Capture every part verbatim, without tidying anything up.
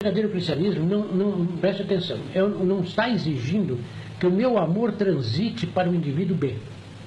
verdadeiro cristianismo, não, não, preste atenção, eu, não está exigindo que o meu amor transite para o indivíduo B.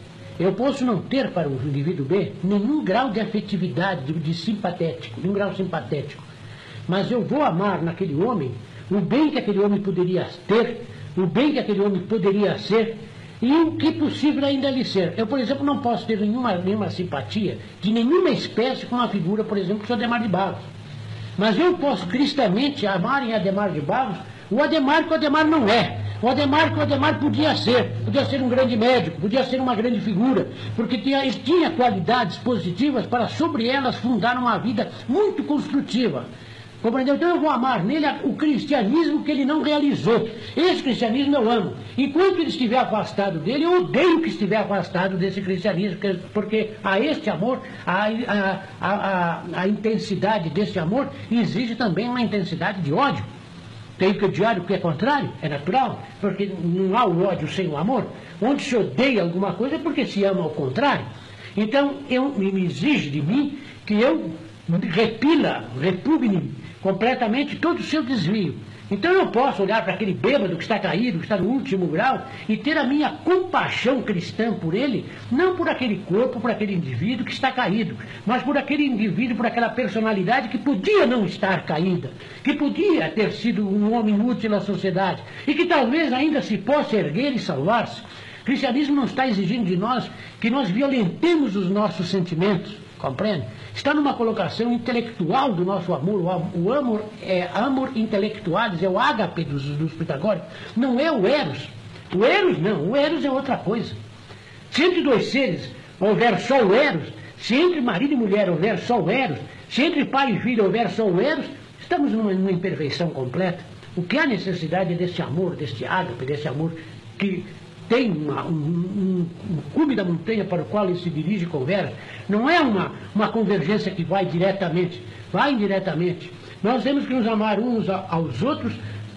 Eu posso não ter para o indivíduo B nenhum grau de afetividade, de, de simpatético, nenhum grau simpatético. Mas eu vou amar naquele homem o bem que aquele homem poderia ter, o bem que aquele homem poderia ser, e o que possível ainda lhe ser. Eu, por exemplo, não posso ter nenhuma, nenhuma simpatia de nenhuma espécie com a figura, por exemplo, do Adhemar de Barros. Mas eu posso cristamente amar em Adhemar de Barros o Adhemar que o Adhemar não é. O Adhemar que o Adhemar podia ser. Podia ser um grande médico, podia ser uma grande figura, porque tinha, ele tinha qualidades positivas para sobre elas fundar uma vida muito construtiva. Compreendeu? Então eu vou amar nele o cristianismo que ele não realizou. Esse cristianismo eu amo. Enquanto ele estiver afastado dele, eu odeio que estiver afastado desse cristianismo, porque a este amor, a, a, a, a, a intensidade desse amor exige também uma intensidade de ódio. Tem que odiar o que é contrário, é natural, porque não há o ódio sem o amor. Onde se odeia alguma coisa é porque se ama ao contrário. Então, eu, me exige de mim que eu repila, repugne completamente todo o seu desvio. Então eu posso olhar para aquele bêbado que está caído, que está no último grau, e ter a minha compaixão cristã por ele, não por aquele corpo, por aquele indivíduo que está caído, mas por aquele indivíduo, por aquela personalidade que podia não estar caída, que podia ter sido um homem útil à sociedade, e que talvez ainda se possa erguer e salvar-se. O cristianismo não está exigindo de nós que nós violentemos os nossos sentimentos, compreende? Está numa colocação intelectual do nosso amor. O amor é amor intelectualis, é o ágape dos, dos pitagóricos, não é o eros. O eros não, o eros é outra coisa. Se entre dois seres houver só o eros, se entre marido e mulher houver só o eros, se entre pai e filho houver só o eros, estamos numa, numa imperfeição completa. O que há necessidade é desse amor, desse ágape, desse amor que tem uma, um, um, um cume da montanha para o qual ele se dirige e conversa. Não é uma, uma convergência que vai diretamente, vai indiretamente. Nós temos que nos amar uns aos outros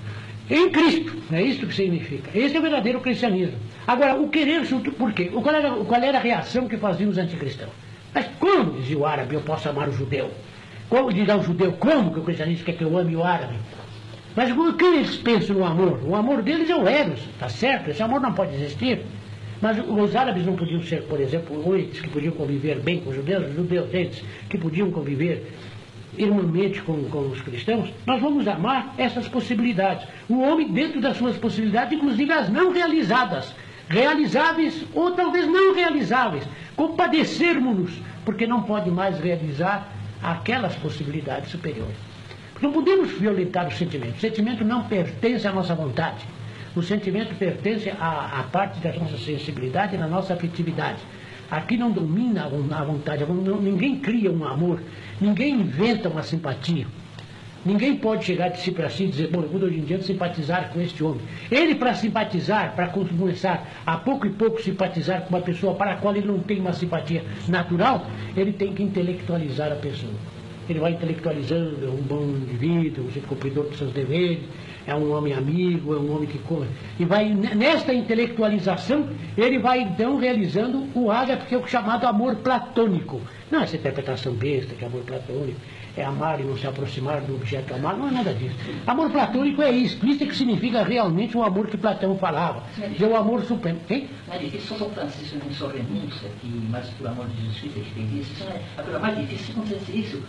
em Cristo, é isso que significa. Esse é o verdadeiro cristianismo. Agora, o querer, por quê? Qual era, qual era a reação que faziam os anticristãos? Mas como, dizia o árabe, eu posso amar o judeu? Como dirá o judeu, como que o cristianismo quer que eu ame o árabe? Mas o que eles pensam no amor? O amor deles é o eros, tá certo? Esse amor não pode existir. Mas os árabes não podiam ser, por exemplo, eles que podiam conviver bem com os judeus, os judeus eles que podiam conviver irmãmente com, com os cristãos. Nós vamos amar essas possibilidades. O homem dentro das suas possibilidades, inclusive as não realizadas. Realizáveis ou talvez não realizáveis. Compadecermos-nos, porque não pode mais realizar aquelas possibilidades superiores. Não podemos violentar o sentimento. O sentimento não pertence à nossa vontade. O sentimento pertence à, à parte da nossa sensibilidade e da nossa afetividade. Aqui não domina a vontade. Ninguém cria um amor. Ninguém inventa uma simpatia. Ninguém pode chegar de si para si e dizer, bom, eu vou hoje em dia simpatizar com este homem. Ele, para simpatizar, para começar a pouco e pouco simpatizar com uma pessoa para a qual ele não tem uma simpatia natural, ele tem que intelectualizar a pessoa. Ele vai intelectualizando, é um bom indivíduo, um cumpridor dos seus deveres, é um homem amigo, é um homem que... E vai, nesta intelectualização, ele vai então realizando o ágape, que é o chamado amor platônico. Não é essa interpretação besta, que é amor platônico, é amar e não se aproximar do objeto amado, não é nada disso. Amor platônico é isso, isso é que significa realmente o amor que Platão falava, que é o amor supremo. Hein? Não é difícil, São Francisco não só renúncia, que, mas por amor de Jesus Cristo é que tem isso, isso não é a coisa mais difícil acontecer isso.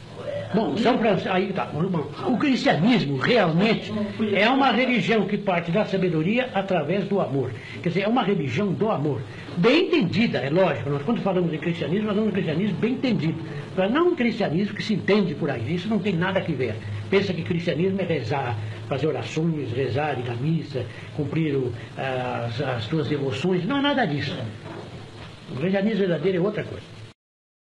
Bom, São Francisco, aí tá. O cristianismo realmente é uma religião que parte da sabedoria através do amor. Quer dizer, é uma religião do amor. Bem entendida, é lógico. Nós, quando falamos em cristianismo, nós falamos de cristianismo bem entendido. Mas não um cristianismo que se entende por aí. Isso não tem nada a ver. Pensa que cristianismo é rezar, fazer orações, rezar, ir à missa, cumprir o, as, as suas devoções. Não é nada disso. O cristianismo verdadeiro é outra coisa.